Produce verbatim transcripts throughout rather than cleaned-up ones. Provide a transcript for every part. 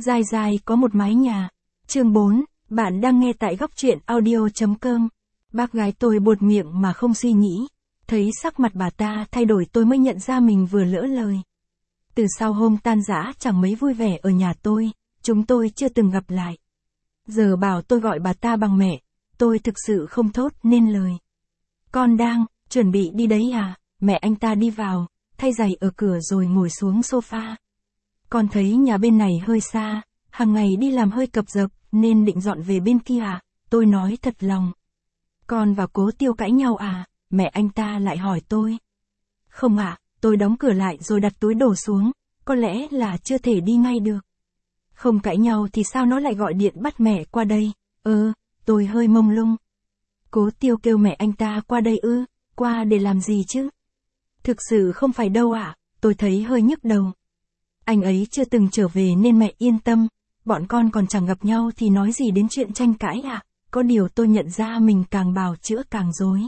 Dai dai có một mái nhà. Chương bốn, bạn đang nghe tại góc truyện audio.com. Bác gái tôi buột miệng mà không suy nghĩ. Thấy sắc mặt bà ta thay đổi tôi mới nhận ra mình vừa lỡ lời. Từ sau hôm tan rã chẳng mấy vui vẻ ở nhà tôi, chúng tôi chưa từng gặp lại. Giờ bảo tôi gọi bà ta bằng mẹ, tôi thực sự không thốt nên lời. Con đang, chuẩn bị đi đấy à? Mẹ anh ta đi vào, thay giày ở cửa rồi ngồi xuống sofa. Con thấy nhà bên này hơi xa, hàng ngày đi làm hơi cập dập, nên định dọn về bên kia à? Tôi nói thật lòng. Con và Cố Tiêu cãi nhau à? Mẹ anh ta lại hỏi tôi. Không ạ, à, tôi đóng cửa lại rồi đặt túi đồ xuống, có lẽ là chưa thể đi ngay được. Không cãi nhau thì sao nó lại gọi điện bắt mẹ qua đây? Ơ, tôi hơi mông lung. Cố Tiêu kêu mẹ anh ta qua đây ư, qua để làm gì chứ? Thực sự không phải đâu ạ, à, tôi thấy hơi nhức đầu. Anh ấy chưa từng trở về nên mẹ yên tâm, bọn con còn chẳng gặp nhau thì nói gì đến chuyện tranh cãi à? Có điều tôi nhận ra mình càng bào chữa càng rối.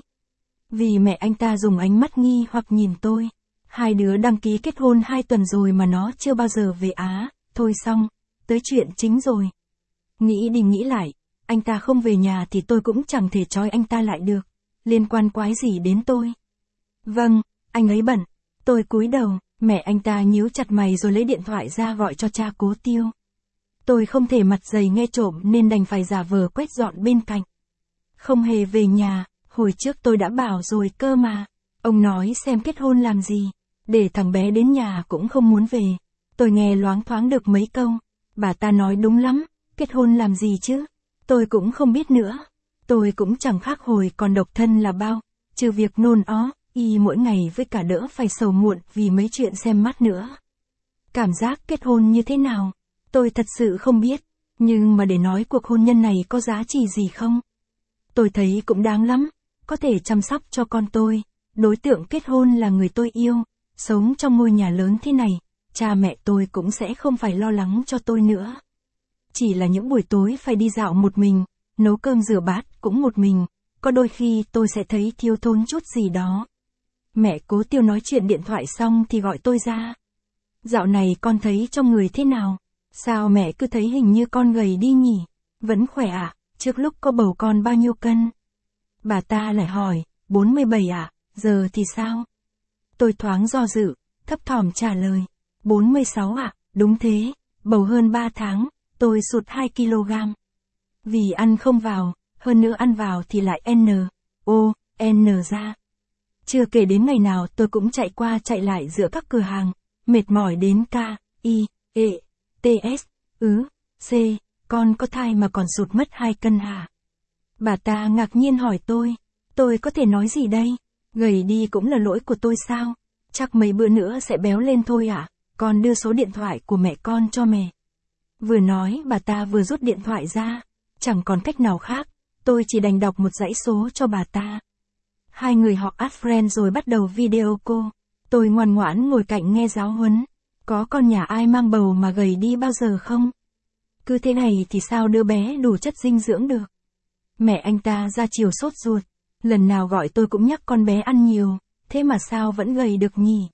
Vì mẹ anh ta dùng ánh mắt nghi hoặc nhìn tôi. Hai đứa đăng ký kết hôn hai tuần rồi mà nó chưa bao giờ về Á. Thôi xong, tới chuyện chính rồi. Nghĩ đi nghĩ lại, anh ta không về nhà thì tôi cũng chẳng thể trói anh ta lại được. Liên quan quái gì đến tôi? Vâng, anh ấy bận. Tôi cúi đầu, mẹ anh ta nhíu chặt mày rồi lấy điện thoại ra gọi cho cha Cố Tiêu. Tôi không thể mặt dày nghe trộm nên đành phải giả vờ quét dọn bên cạnh. Không hề về nhà, hồi trước tôi đã bảo rồi cơ mà. Ông nói xem kết hôn làm gì, để thằng bé đến nhà cũng không muốn về. Tôi nghe loáng thoáng được mấy câu. Bà ta nói đúng lắm, kết hôn làm gì chứ? Tôi cũng không biết nữa. Tôi cũng chẳng khác hồi còn độc thân là bao, trừ việc nôn ó, y mỗi ngày với cả đỡ phải sầu muộn vì mấy chuyện xem mắt nữa. Cảm giác kết hôn như thế nào? Tôi thật sự không biết, nhưng mà để nói cuộc hôn nhân này có giá trị gì không? Tôi thấy cũng đáng lắm, có thể chăm sóc cho con tôi, đối tượng kết hôn là người tôi yêu, sống trong ngôi nhà lớn thế này, cha mẹ tôi cũng sẽ không phải lo lắng cho tôi nữa. Chỉ là những buổi tối phải đi dạo một mình, nấu cơm rửa bát cũng một mình, có đôi khi tôi sẽ thấy thiếu thốn chút gì đó. Mẹ Cố Tiêu nói chuyện điện thoại xong thì gọi tôi ra. Dạo này con thấy trong người thế nào? Sao mẹ cứ thấy hình như con gầy đi nhỉ? Vẫn khỏe à? Trước lúc có bầu con bao nhiêu cân? Bà ta lại hỏi, bốn mươi bảy à? Giờ thì sao? Tôi thoáng do dự, thấp thỏm trả lời, bốn mươi sáu à? Đúng thế, bầu hơn ba tháng, tôi sụt hai ki lô gam. Vì ăn không vào, hơn nữa ăn vào thì lại N, O, N ra. Chưa kể đến ngày nào tôi cũng chạy qua chạy lại giữa các cửa hàng, mệt mỏi đến K, I, E, T S, ứ, C, con có thai mà còn sụt mất hai cân hả? Bà ta ngạc nhiên hỏi tôi, tôi có thể nói gì đây? Gầy đi cũng là lỗi của tôi sao? Chắc mấy bữa nữa sẽ béo lên thôi ạ. À? Con đưa số điện thoại của mẹ con cho mẹ. Vừa nói bà ta vừa rút điện thoại ra. Chẳng còn cách nào khác, tôi chỉ đành đọc một dãy số cho bà ta. Hai người họ add friend rồi bắt đầu video call. Tôi ngoan ngoãn ngồi cạnh nghe giáo huấn. Có con nhà ai mang bầu mà gầy đi bao giờ không? Cứ thế này thì sao đứa bé đủ chất dinh dưỡng được? Mẹ anh ta ra chiều sốt ruột. Lần nào gọi tôi cũng nhắc con bé ăn nhiều, thế mà sao vẫn gầy được nhỉ?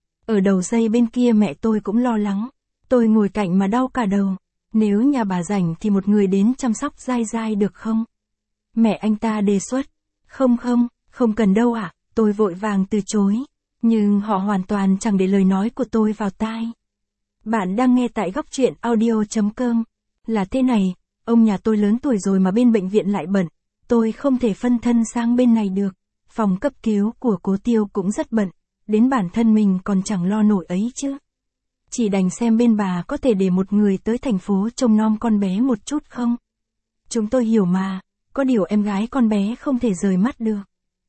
Ở đầu dây bên kia mẹ tôi cũng lo lắng. Tôi ngồi cạnh mà đau cả đầu. Nếu nhà bà rảnh thì một người đến chăm sóc dai dai được không? Mẹ anh ta đề xuất. Không không, không cần đâu ạ, à? Tôi vội vàng từ chối. Nhưng họ hoàn toàn chẳng để lời nói của tôi vào tai. Bạn đang nghe tại góc truyện audio.com. Là thế này, ông nhà tôi lớn tuổi rồi mà bên bệnh viện lại bận. Tôi không thể phân thân sang bên này được. Phòng cấp cứu của Cố Tiêu cũng rất bận. Đến bản thân mình còn chẳng lo nổi ấy chứ. Chỉ đành xem bên bà có thể để một người tới thành phố trông nom con bé một chút không? Chúng tôi hiểu mà, có điều em gái con bé không thể rời mắt được.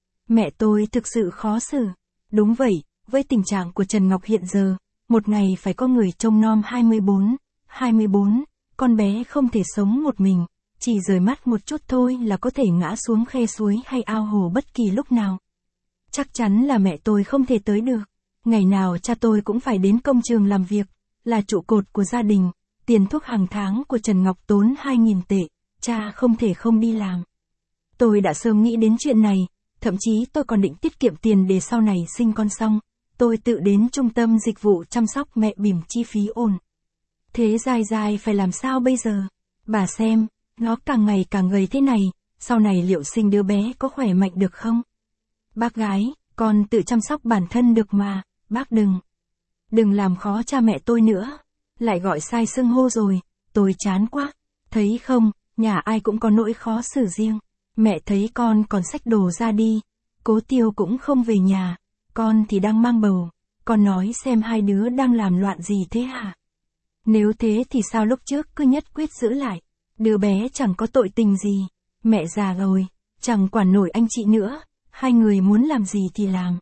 Mẹ tôi thực sự khó xử. Đúng vậy, với tình trạng của Trần Ngọc hiện giờ, một ngày phải có người trông nom hai mươi bốn, hai mươi bốn, con bé không thể sống một mình, chỉ rời mắt một chút thôi là có thể ngã xuống khe suối hay ao hồ bất kỳ lúc nào. Chắc chắn là mẹ tôi không thể tới được. Ngày nào cha tôi cũng phải đến công trường làm việc, là trụ cột của gia đình, tiền thuốc hàng tháng của Trần Ngọc tốn hai nghìn tệ, cha không thể không đi làm. Tôi đã sớm nghĩ đến chuyện này, thậm chí tôi còn định tiết kiệm tiền để sau này sinh con xong, tôi tự đến trung tâm dịch vụ chăm sóc mẹ bỉm chi phí ổn. Thế dài dài phải làm sao bây giờ? Bà xem, nó càng ngày càng gầy thế này, sau này liệu sinh đứa bé có khỏe mạnh được không? Bác gái, con tự chăm sóc bản thân được mà, bác đừng. Đừng làm khó cha mẹ tôi nữa. Lại gọi sai xưng hô rồi, tôi chán quá. Thấy không, nhà ai cũng có nỗi khó xử riêng. Mẹ thấy con còn xách đồ ra đi. Cố Tiêu cũng không về nhà. Con thì đang mang bầu. Con nói xem hai đứa đang làm loạn gì thế hả? Nếu thế thì sao lúc trước cứ nhất quyết giữ lại? Đứa bé chẳng có tội tình gì. Mẹ già rồi, chẳng quản nổi anh chị nữa. Hai người muốn làm gì thì làm.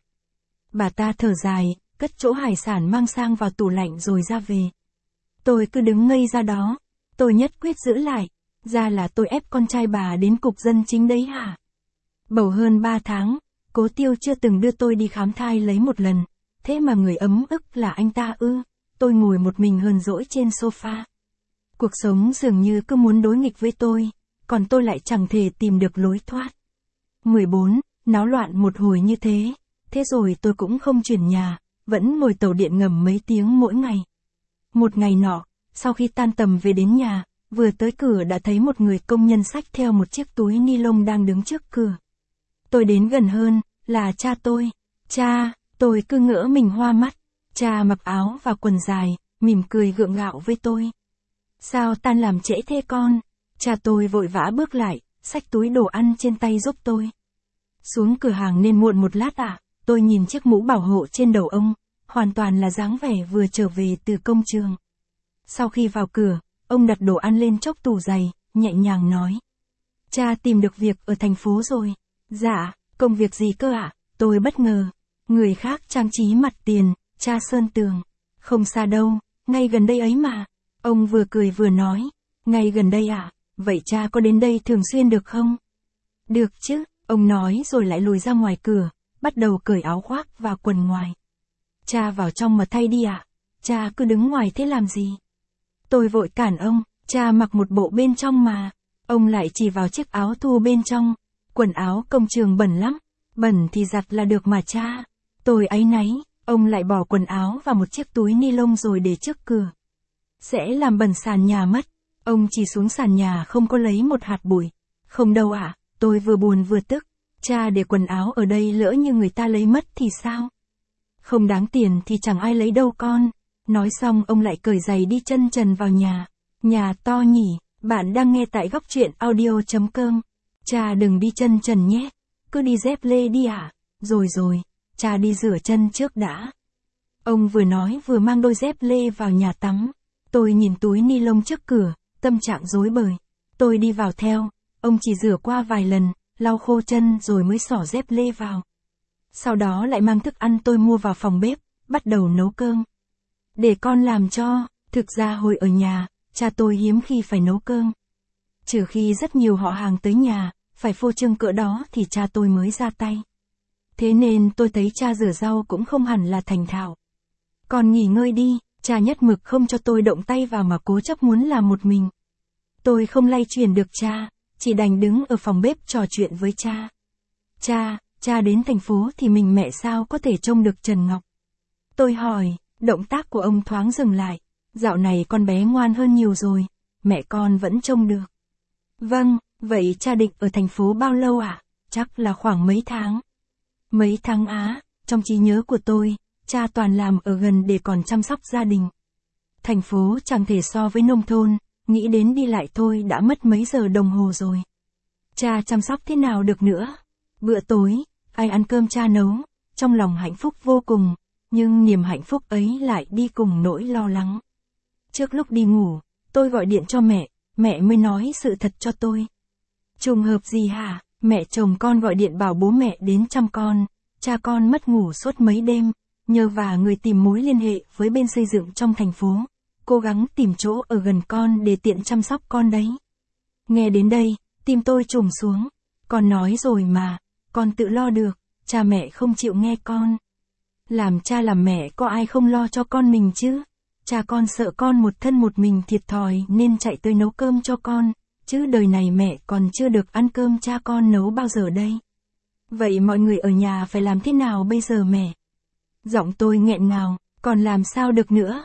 Bà ta thở dài, cất chỗ hải sản mang sang vào tủ lạnh rồi ra về. Tôi cứ đứng ngây ra đó. Tôi nhất quyết giữ lại. Ra là tôi ép con trai bà đến cục dân chính đấy hả? Bầu hơn ba tháng, Cố Tiêu chưa từng đưa tôi đi khám thai lấy một lần. Thế mà người ấm ức là anh ta ư? Tôi ngồi một mình hờn dỗi trên sofa. Cuộc sống dường như cứ muốn đối nghịch với tôi, còn tôi lại chẳng thể tìm được lối thoát. mười bốn, náo loạn một hồi như thế. Thế rồi tôi cũng không chuyển nhà, vẫn ngồi tàu điện ngầm mấy tiếng mỗi ngày. Một ngày nọ, sau khi tan tầm về đến nhà, vừa tới cửa đã thấy một người công nhân xách theo một chiếc túi ni lông đang đứng trước cửa. Tôi đến gần hơn, là cha tôi. Cha, tôi cứ ngỡ mình hoa mắt. Cha mặc áo và quần dài, mỉm cười gượng gạo với tôi. Sao tan làm trễ thế con? Cha tôi vội vã bước lại, xách túi đồ ăn trên tay giúp tôi. Xuống cửa hàng nên muộn một lát à? Tôi nhìn chiếc mũ bảo hộ trên đầu ông, hoàn toàn là dáng vẻ vừa trở về từ công trường. Sau khi vào cửa, ông đặt đồ ăn lên chốc tủ giày, nhẹ nhàng nói. Cha tìm được việc ở thành phố rồi. Dạ, công việc gì cơ ạ? À? Tôi bất ngờ. Người khác trang trí mặt tiền, cha sơn tường. Không xa đâu, ngay gần đây ấy mà. Ông vừa cười vừa nói. Ngay gần đây à? Vậy cha có đến đây thường xuyên được không? Được chứ, ông nói rồi lại lùi ra ngoài cửa, bắt đầu cởi áo khoác và quần ngoài. Cha vào trong mà thay đi ạ. À? Cha cứ đứng ngoài thế làm gì? Tôi vội cản ông, cha mặc một bộ bên trong mà. Ông lại chỉ vào chiếc áo thun bên trong. Quần áo công trường bẩn lắm. Bẩn thì giặt là được mà cha. Tôi áy náy, ông lại bỏ quần áo vào một chiếc túi ni lông rồi để trước cửa. Sẽ làm bẩn sàn nhà mất. Ông chỉ xuống sàn nhà không có lấy một hạt bụi. Không đâu ạ, à, tôi vừa buồn vừa tức. Cha để quần áo ở đây lỡ như người ta lấy mất thì sao? Không đáng tiền thì chẳng ai lấy đâu con. Nói xong ông lại cởi giày đi chân trần vào nhà. Nhà to nhỉ, bạn đang nghe tại góc truyện audio chấm com. Cha đừng đi chân trần nhé, cứ đi dép lê đi ạ. À? Rồi rồi, cha đi rửa chân trước đã. Ông vừa nói vừa mang đôi dép lê vào nhà tắm. Tôi nhìn túi ni lông trước cửa, tâm trạng rối bời. Tôi đi vào theo, ông chỉ rửa qua vài lần, lau khô chân rồi mới xỏ dép lê vào. Sau đó lại mang thức ăn tôi mua vào phòng bếp, bắt đầu nấu cơm. Để con làm cho, thực ra hồi ở nhà, cha tôi hiếm khi phải nấu cơm. Trừ khi rất nhiều họ hàng tới nhà, phải phô trương cỡ đó thì cha tôi mới ra tay. Thế nên tôi thấy cha rửa rau cũng không hẳn là thành thạo. Con nghỉ ngơi đi, cha nhất mực không cho tôi động tay vào mà cố chấp muốn làm một mình. Tôi không lay chuyển được cha, chỉ đành đứng ở phòng bếp trò chuyện với cha. Cha, cha đến thành phố thì mình mẹ sao có thể trông được Trần Ngọc? Tôi hỏi, động tác của ông thoáng dừng lại. Dạo này con bé ngoan hơn nhiều rồi, mẹ con vẫn trông được. Vâng, vậy cha định ở thành phố bao lâu ạ? À? Chắc là khoảng mấy tháng. Mấy tháng á, trong trí nhớ của tôi, cha toàn làm ở gần để còn chăm sóc gia đình. Thành phố chẳng thể so với nông thôn, nghĩ đến đi lại thôi đã mất mấy giờ đồng hồ rồi. Cha chăm sóc thế nào được nữa? Bữa tối, ai ăn cơm cha nấu, trong lòng hạnh phúc vô cùng, nhưng niềm hạnh phúc ấy lại đi cùng nỗi lo lắng. Trước lúc đi ngủ, tôi gọi điện cho mẹ, mẹ mới nói sự thật cho tôi. Trùng hợp gì hả? Mẹ chồng con gọi điện bảo bố mẹ đến chăm con, cha con mất ngủ suốt mấy đêm, nhờ vả người tìm mối liên hệ với bên xây dựng trong thành phố, cố gắng tìm chỗ ở gần con để tiện chăm sóc con đấy. Nghe đến đây, tim tôi trùng xuống, con nói rồi mà, con tự lo được, cha mẹ không chịu nghe con. Làm cha làm mẹ có ai không lo cho con mình chứ? Cha con sợ con một thân một mình thiệt thòi nên chạy tới nấu cơm cho con, chứ đời này mẹ còn chưa được ăn cơm cha con nấu bao giờ đây. Vậy mọi người ở nhà phải làm thế nào bây giờ mẹ? Giọng tôi nghẹn ngào, còn làm sao được nữa?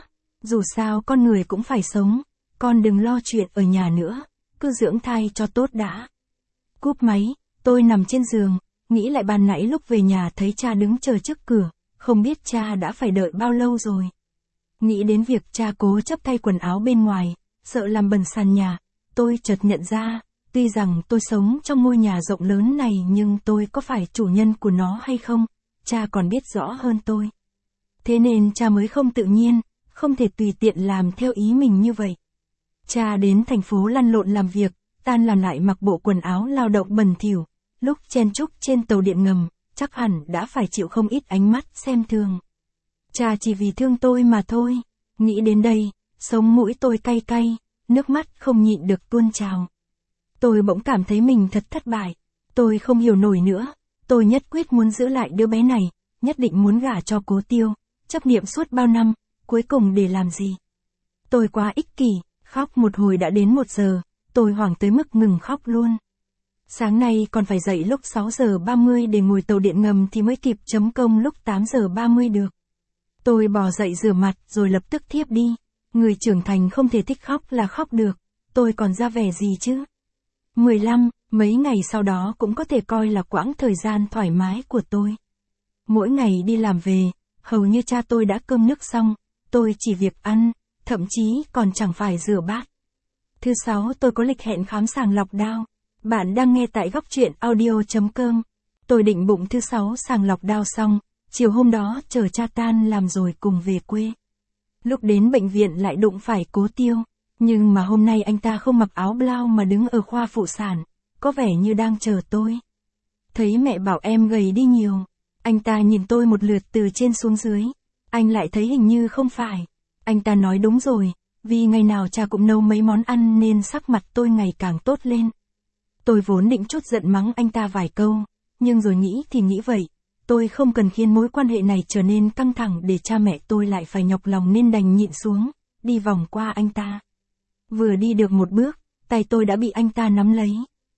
Dù sao con người cũng phải sống, con đừng lo chuyện ở nhà nữa, cứ dưỡng thai cho tốt đã. Cúp máy, tôi nằm trên giường, nghĩ lại ban nãy lúc về nhà thấy cha đứng chờ trước cửa, không biết cha đã phải đợi bao lâu rồi. Nghĩ đến việc cha cố chấp thay quần áo bên ngoài, sợ làm bẩn sàn nhà, tôi chợt nhận ra, tuy rằng tôi sống trong ngôi nhà rộng lớn này nhưng tôi có phải chủ nhân của nó hay không, cha còn biết rõ hơn tôi. Thế nên cha mới không tự nhiên, không thể tùy tiện làm theo ý mình như vậy. Cha đến thành phố lăn lộn làm việc, tan làm lại mặc bộ quần áo lao động bẩn thỉu, lúc chen chúc trên tàu điện ngầm, chắc hẳn đã phải chịu không ít ánh mắt xem thường. Cha chỉ vì thương tôi mà thôi. Nghĩ đến đây, sống mũi tôi cay cay, nước mắt không nhịn được tuôn trào. Tôi bỗng cảm thấy mình thật thất bại. Tôi không hiểu nổi nữa. Tôi nhất quyết muốn giữ lại đứa bé này, nhất định muốn gả cho Cố Tiêu, chấp niệm suốt bao năm, cuối cùng để làm gì? Tôi quá ích kỷ, khóc một hồi đã đến một giờ, tôi hoảng tới mức ngừng khóc luôn. Sáng nay còn phải dậy lúc sáu giờ ba mươi để ngồi tàu điện ngầm thì mới kịp chấm công lúc tám giờ ba mươi được. Tôi bò dậy rửa mặt rồi lập tức thiếp đi. Người trưởng thành không thể thích khóc là khóc được, tôi còn ra vẻ gì chứ? mười lăm, mấy ngày sau đó cũng có thể coi là quãng thời gian thoải mái của tôi. Mỗi ngày đi làm về, hầu như cha tôi đã cơm nước xong, tôi chỉ việc ăn, thậm chí còn chẳng phải rửa bát. Thứ sáu tôi có lịch hẹn khám sàng lọc đao. Bạn đang nghe tại góc truyện audio.com. Tôi định bụng thứ sáu sàng lọc đao xong, chiều hôm đó chờ cha tan làm rồi cùng về quê. Lúc đến bệnh viện lại đụng phải Cố Tiêu, nhưng mà hôm nay anh ta không mặc áo blau mà đứng ở khoa phụ sản, có vẻ như đang chờ tôi. Thấy mẹ bảo em gầy đi nhiều, anh ta nhìn tôi một lượt từ trên xuống dưới, anh lại thấy hình như không phải. Anh ta nói đúng rồi, vì ngày nào cha cũng nấu mấy món ăn nên sắc mặt tôi ngày càng tốt lên. Tôi vốn định trút giận mắng anh ta vài câu, nhưng rồi nghĩ thì nghĩ vậy, tôi không cần khiến mối quan hệ này trở nên căng thẳng để cha mẹ tôi lại phải nhọc lòng nên đành nhịn xuống, đi vòng qua anh ta. Vừa đi được một bước, tay tôi đã bị anh ta nắm lấy.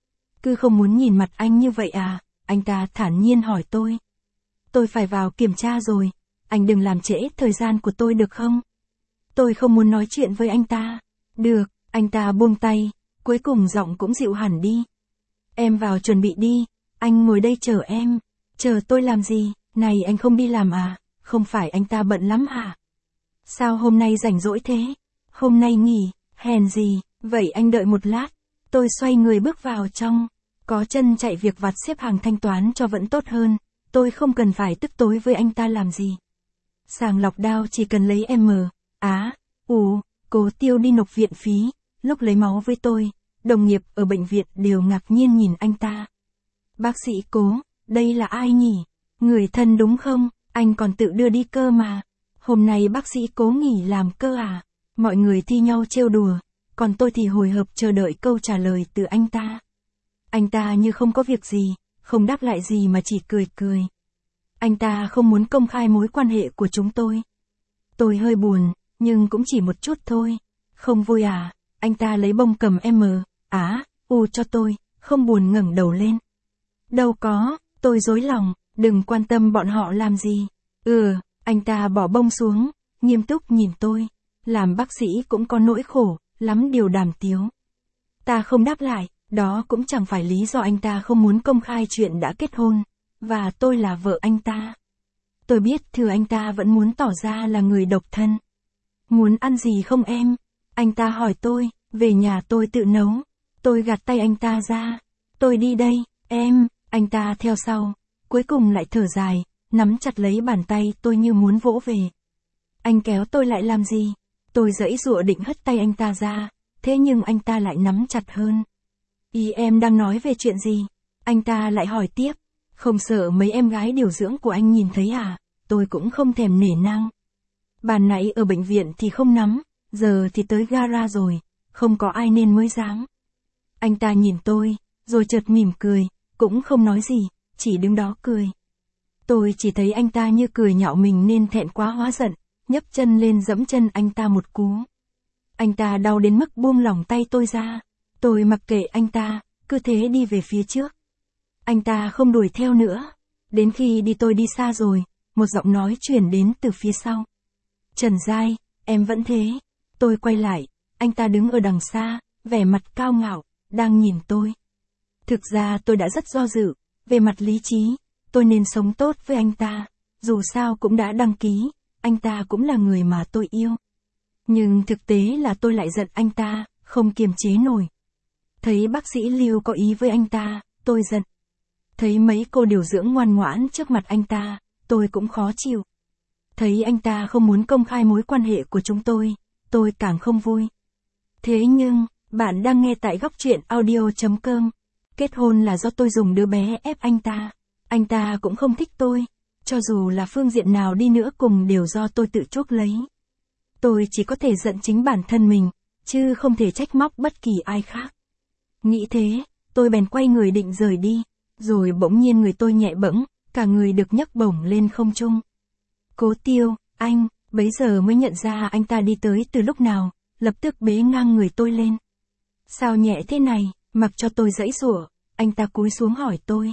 Cứ không muốn nhìn mặt anh như vậy à? Anh ta thản nhiên hỏi tôi. Tôi phải vào kiểm tra rồi, anh đừng làm trễ thời gian của tôi được không? Tôi không muốn nói chuyện với anh ta. Được, anh ta buông tay, cuối cùng giọng cũng dịu hẳn đi. Em vào chuẩn bị đi, anh ngồi đây chờ em. Chờ tôi làm gì? Này anh không đi làm à? Không phải anh ta bận lắm hả? Sao hôm nay rảnh rỗi thế? Hôm nay nghỉ, hèn gì? Vậy anh đợi một lát. Tôi xoay người bước vào trong. Có chân chạy việc vặt xếp hàng thanh toán cho vẫn tốt hơn. Tôi không cần phải tức tối với anh ta làm gì. Sàng lọc đao chỉ cần lấy M, Á, U, Cố Tiêu đi nộp viện phí. Lúc lấy máu với tôi, đồng nghiệp ở bệnh viện đều ngạc nhiên nhìn anh ta. Bác sĩ Cố, đây là ai nhỉ? Người thân đúng không? Anh còn tự đưa đi cơ mà. Hôm nay bác sĩ Cố nghỉ làm cơ à? Mọi người thi nhau trêu đùa, còn tôi thì hồi hộp chờ đợi câu trả lời từ anh ta. Anh ta như không có việc gì, không đáp lại gì mà chỉ cười cười. Anh ta không muốn công khai mối quan hệ của chúng tôi. Tôi hơi buồn, nhưng cũng chỉ một chút thôi. Không vui à? Anh ta lấy bông cầm M, Á, U cho tôi, không buồn ngẩng đầu lên. Đâu có, tôi rối lòng, đừng quan tâm bọn họ làm gì. Ừ, anh ta bỏ bông xuống, nghiêm túc nhìn tôi. Làm bác sĩ cũng có nỗi khổ, lắm điều đàm tiếu. Ta không đáp lại, đó cũng chẳng phải lý do anh ta không muốn công khai chuyện đã kết hôn, và tôi là vợ anh ta. Tôi biết thừa anh ta vẫn muốn tỏ ra là người độc thân. Muốn ăn gì không em? Anh ta hỏi tôi, về nhà tôi tự nấu. Tôi gạt tay anh ta ra. Tôi đi đây, em, anh ta theo sau. Cuối cùng lại thở dài, nắm chặt lấy bàn tay tôi như muốn vỗ về. Anh kéo tôi lại làm gì? Tôi giãy giụa định hất tay anh ta ra, thế nhưng anh ta lại nắm chặt hơn. Ý em đang nói về chuyện gì? Anh ta lại hỏi tiếp. Không sợ mấy em gái điều dưỡng của anh nhìn thấy à? Tôi cũng không thèm nể nang. Bàn nãy ở bệnh viện thì không nắm, giờ thì tới gara rồi, không có ai nên mới dám. Anh ta nhìn tôi, rồi chợt mỉm cười, cũng không nói gì, chỉ đứng đó cười. Tôi chỉ thấy anh ta như cười nhạo mình nên thẹn quá hóa giận, nhấc chân lên giẫm chân anh ta một cú. Anh ta đau đến mức buông lỏng tay tôi ra. Tôi mặc kệ anh ta, cứ thế đi về phía trước. Anh ta không đuổi theo nữa. Đến khi đi tôi đi xa rồi, một giọng nói truyền đến từ phía sau. Trần Giai, em vẫn thế. Tôi quay lại, anh ta đứng ở đằng xa, vẻ mặt cao ngạo, đang nhìn tôi. Thực ra tôi đã rất do dự, về mặt lý trí, tôi nên sống tốt với anh ta, dù sao cũng đã đăng ký, anh ta cũng là người mà tôi yêu. Nhưng thực tế là tôi lại giận anh ta, không kiềm chế nổi. Thấy bác sĩ Lưu có ý với anh ta, tôi giận. Thấy mấy cô điều dưỡng ngoan ngoãn trước mặt anh ta, tôi cũng khó chịu. Thấy anh ta không muốn công khai mối quan hệ của chúng tôi, tôi càng không vui. Thế nhưng, bạn đang nghe tại góc truyện audio chấm com. Kết hôn là do tôi dùng đứa bé ép anh ta. Anh ta cũng không thích tôi. Cho dù là phương diện nào đi nữa cùng đều do tôi tự chuốc lấy. Tôi chỉ có thể giận chính bản thân mình, chứ không thể trách móc bất kỳ ai khác. Nghĩ thế, tôi bèn quay người định rời đi. Rồi bỗng nhiên người tôi nhẹ bẫng, cả người được nhấc bổng lên không trung. Cố Tiêu, anh, bấy giờ mới nhận ra anh ta đi tới từ lúc nào, lập tức bế ngang người tôi lên. Sao nhẹ thế này, mặc cho tôi giãy giụa, anh ta cúi xuống hỏi tôi.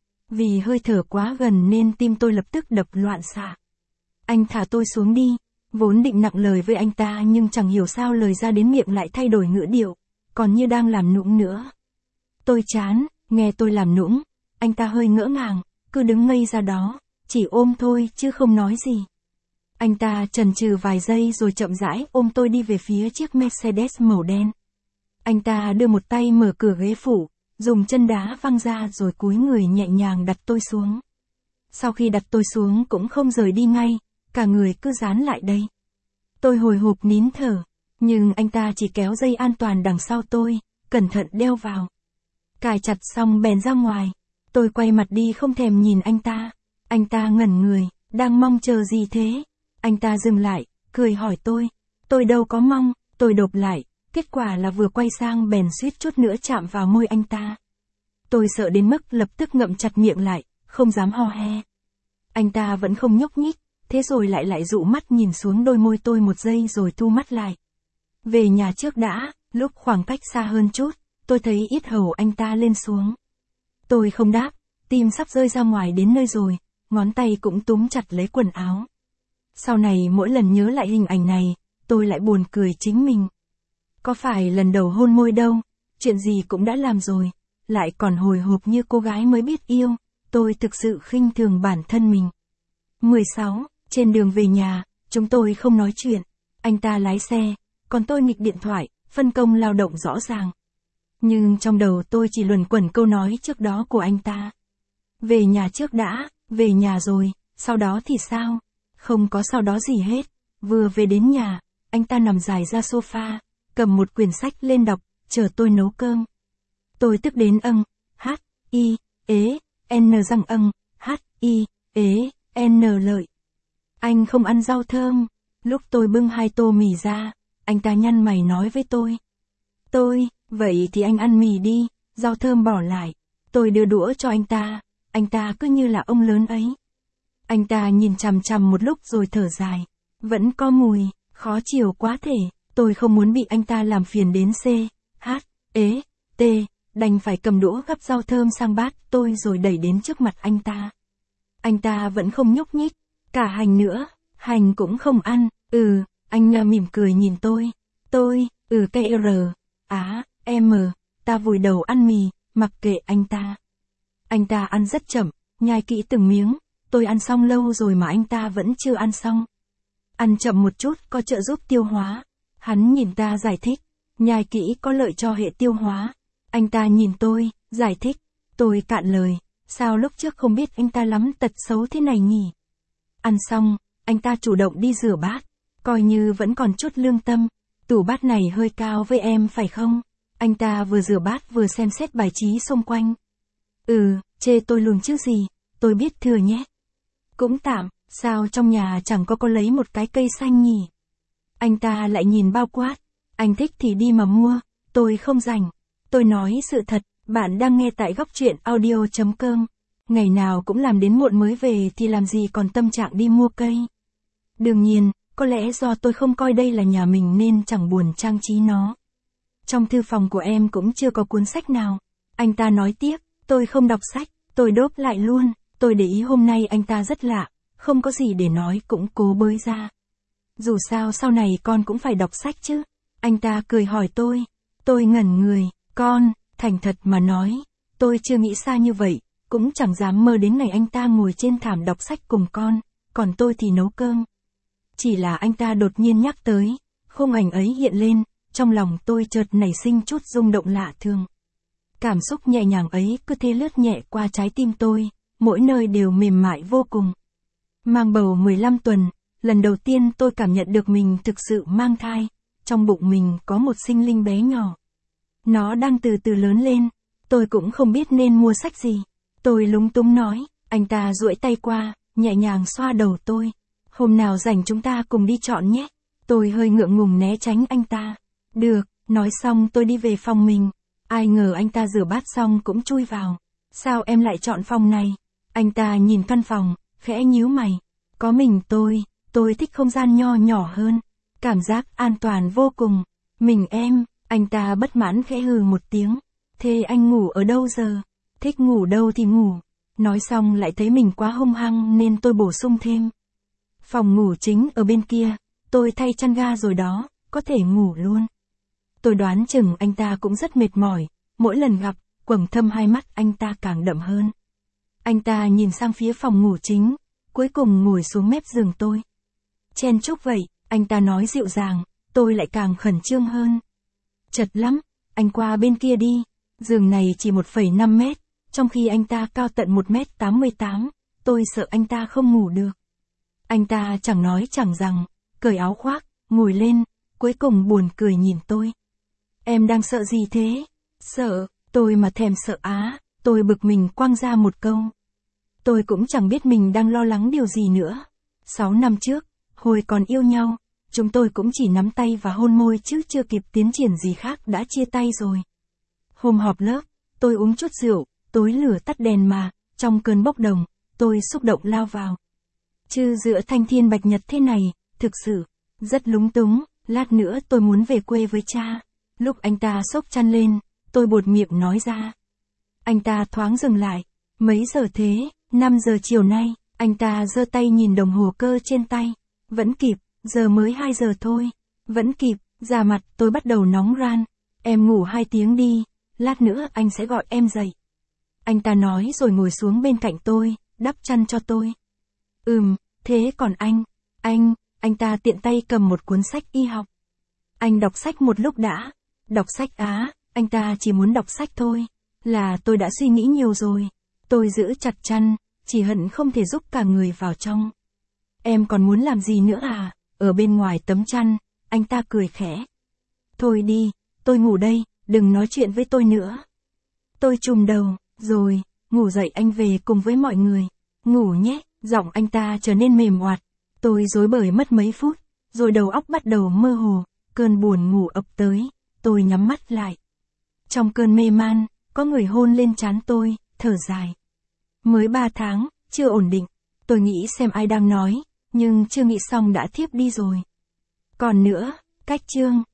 Vì hơi thở quá gần nên tim tôi lập tức đập loạn xạ. Anh thả tôi xuống đi, vốn định nặng lời với anh ta nhưng chẳng hiểu sao lời ra đến miệng lại thay đổi ngữ điệu, còn như đang làm nũng nữa. Tôi chán, nghe tôi làm nũng, anh ta hơi ngỡ ngàng, cứ đứng ngây ra đó, chỉ ôm thôi chứ không nói gì. Anh ta chần chừ vài giây rồi chậm rãi ôm tôi đi về phía chiếc Mercedes màu đen. Anh ta đưa một tay mở cửa ghế phụ, dùng chân đá văng ra rồi cúi người nhẹ nhàng đặt tôi xuống. Sau khi đặt tôi xuống cũng không rời đi ngay, cả người cứ dán lại đây. Tôi hồi hộp nín thở, nhưng anh ta chỉ kéo dây an toàn đằng sau tôi, cẩn thận đeo vào. Cài chặt xong bèn ra ngoài, tôi quay mặt đi không thèm nhìn anh ta. Anh ta ngẩn người, đang mong chờ gì thế? Anh ta dừng lại, cười hỏi tôi. Tôi đâu có mong, tôi đột lại, kết quả là vừa quay sang bèn suýt chút nữa chạm vào môi anh ta. Tôi sợ đến mức lập tức ngậm chặt miệng lại, không dám ho he. Anh ta vẫn không nhúc nhích, thế rồi lại lại dụ mắt nhìn xuống đôi môi tôi một giây rồi thu mắt lại. Về nhà trước đã, lúc khoảng cách xa hơn chút, tôi thấy yết hầu anh ta lên xuống. Tôi không đáp, tim sắp rơi ra ngoài đến nơi rồi, ngón tay cũng túm chặt lấy quần áo. Sau này mỗi lần nhớ lại hình ảnh này, tôi lại buồn cười chính mình. Có phải lần đầu hôn môi đâu, chuyện gì cũng đã làm rồi, lại còn hồi hộp như cô gái mới biết yêu, tôi thực sự khinh thường bản thân mình. mười sáu, trên đường về nhà, chúng tôi không nói chuyện, anh ta lái xe, còn tôi nghịch điện thoại, phân công lao động rõ ràng. Nhưng trong đầu tôi chỉ luẩn quẩn câu nói trước đó của anh ta. Về nhà trước đã, về nhà rồi, sau đó thì sao? Không có sau đó gì hết. Vừa về đến nhà, anh ta nằm dài ra sofa, cầm một quyển sách lên đọc, chờ tôi nấu cơm. Tôi tức đến âng, h, i, ế, n răng âng, h, i, ế, n lợi. Anh không ăn rau thơm. Lúc tôi bưng hai tô mì ra, anh ta nhăn mày nói với tôi. Tôi, vậy thì anh ăn mì đi, rau thơm bỏ lại. Tôi đưa đũa cho anh ta, anh ta cứ như là ông lớn ấy. Anh ta nhìn chằm chằm một lúc rồi thở dài. Vẫn có mùi, khó chịu quá thể, tôi không muốn bị anh ta làm phiền đến C, H, ế, T, đành phải cầm đũa gắp rau thơm sang bát tôi rồi đẩy đến trước mặt anh ta. Anh ta vẫn không nhúc nhích, cả hành nữa, hành cũng không ăn, ừ, anh mỉm cười nhìn tôi. Tôi, ừ cây R, á, M, ta vùi đầu ăn mì, mặc kệ anh ta. Anh ta ăn rất chậm, nhai kỹ từng miếng, tôi ăn xong lâu rồi mà anh ta vẫn chưa ăn xong. Ăn chậm một chút có trợ giúp tiêu hóa. Hắn nhìn ta giải thích, nhai kỹ có lợi cho hệ tiêu hóa. Anh ta nhìn tôi, giải thích, tôi cạn lời, sao lúc trước không biết anh ta lắm tật xấu thế này nhỉ? Ăn xong, anh ta chủ động đi rửa bát, coi như vẫn còn chút lương tâm, tủ bát này hơi cao với em phải không? Anh ta vừa rửa bát vừa xem xét bài trí xung quanh. Ừ, chê tôi lùn chứ gì, tôi biết thừa nhé. Cũng tạm, sao trong nhà chẳng có có lấy một cái cây xanh nhỉ? Anh ta lại nhìn bao quát, anh thích thì đi mà mua, tôi không rảnh. Tôi nói sự thật, bạn đang nghe tại góc truyện audio chấm com. Ngày nào cũng làm đến muộn mới về thì làm gì còn tâm trạng đi mua cây. Đương nhiên, có lẽ do tôi không coi đây là nhà mình nên chẳng buồn trang trí nó. Trong thư phòng của em cũng chưa có cuốn sách nào. Anh ta nói tiếp, tôi không đọc sách, tôi đốp lại luôn, tôi để ý hôm nay anh ta rất lạ, không có gì để nói cũng cố bới ra. Dù sao sau này con cũng phải đọc sách chứ. Anh ta cười hỏi tôi. Tôi ngẩn người, con, thành thật mà nói, tôi chưa nghĩ xa như vậy, cũng chẳng dám mơ đến ngày anh ta ngồi trên thảm đọc sách cùng con, còn tôi thì nấu cơm. Chỉ là anh ta đột nhiên nhắc tới, khung ảnh ấy hiện lên, trong lòng tôi chợt nảy sinh chút rung động lạ thường. Cảm xúc nhẹ nhàng ấy cứ thế lướt nhẹ qua trái tim tôi, mỗi nơi đều mềm mại vô cùng. Mang bầu mười lăm tuần, lần đầu tiên tôi cảm nhận được mình thực sự mang thai, trong bụng mình có một sinh linh bé nhỏ. Nó đang từ từ lớn lên, tôi cũng không biết nên mua sách gì. Tôi lúng túng nói, anh ta duỗi tay qua, nhẹ nhàng xoa đầu tôi. Hôm nào rảnh chúng ta cùng đi chọn nhé. Tôi hơi ngượng ngùng né tránh anh ta. Được, nói xong tôi đi về phòng mình. Ai ngờ anh ta rửa bát xong cũng chui vào. Sao em lại chọn phòng này? Anh ta nhìn căn phòng, khẽ nhíu mày. Có mình tôi, tôi thích không gian nho nhỏ hơn. Cảm giác an toàn vô cùng. Mình em, anh ta bất mãn khẽ hừ một tiếng. Thế anh ngủ ở đâu giờ? Thích ngủ đâu thì ngủ. Nói xong lại thấy mình quá hung hăng nên tôi bổ sung thêm. Phòng ngủ chính ở bên kia, tôi thay chăn ga rồi đó, có thể ngủ luôn. Tôi đoán chừng anh ta cũng rất mệt mỏi, mỗi lần gặp, quầng thâm hai mắt anh ta càng đậm hơn. Anh ta nhìn sang phía phòng ngủ chính, cuối cùng ngồi xuống mép giường tôi. Chen chúc vậy, anh ta nói dịu dàng, tôi lại càng khẩn trương hơn. Chật lắm, anh qua bên kia đi, giường này chỉ một phẩy năm mét, trong khi anh ta cao tận một mét tám mươi tám, tôi sợ anh ta không ngủ được. Anh ta chẳng nói chẳng rằng, cởi áo khoác, ngồi lên, cuối cùng buồn cười nhìn tôi. Em đang sợ gì thế? Sợ, tôi mà thèm sợ á, tôi bực mình quăng ra một câu. Tôi cũng chẳng biết mình đang lo lắng điều gì nữa. Sáu năm trước, hồi còn yêu nhau, chúng tôi cũng chỉ nắm tay và hôn môi chứ chưa kịp tiến triển gì khác đã chia tay rồi. Hôm họp lớp, tôi uống chút rượu, tối lửa tắt đèn mà, trong cơn bốc đồng, tôi xúc động lao vào. Chứ giữa thanh thiên bạch nhật thế này, thực sự, rất lúng túng, lát nữa tôi muốn về quê với cha. Lúc anh ta xốc chăn lên, tôi buột miệng nói ra. Anh ta thoáng dừng lại, mấy giờ thế, năm giờ chiều nay, anh ta giơ tay nhìn đồng hồ cơ trên tay. Vẫn kịp, giờ mới hai giờ thôi, vẫn kịp, da mặt tôi bắt đầu nóng ran. Em ngủ hai tiếng đi, lát nữa anh sẽ gọi em dậy. Anh ta nói rồi ngồi xuống bên cạnh tôi, đắp chăn cho tôi. Ừm, thế còn anh, anh, anh ta tiện tay cầm một cuốn sách y học. Anh đọc sách một lúc đã, đọc sách á, anh ta chỉ muốn đọc sách thôi, là tôi đã suy nghĩ nhiều rồi. Tôi giữ chặt chăn, chỉ hận không thể giúp cả người vào trong. Em còn muốn làm gì nữa à, ở bên ngoài tấm chăn, anh ta cười khẽ. Thôi đi, tôi ngủ đây, đừng nói chuyện với tôi nữa. Tôi trùm đầu, rồi, ngủ dậy anh về cùng với mọi người. Ngủ nhé, giọng anh ta trở nên mềm oạt. Tôi rối bời mất mấy phút, rồi đầu óc bắt đầu mơ hồ, cơn buồn ngủ ập tới, tôi nhắm mắt lại. Trong cơn mê man, có người hôn lên trán tôi, thở dài. Mới ba tháng, chưa ổn định, tôi nghĩ xem ai đang nói, nhưng chưa nghĩ xong đã thiếp đi rồi. Còn nữa, cách chương.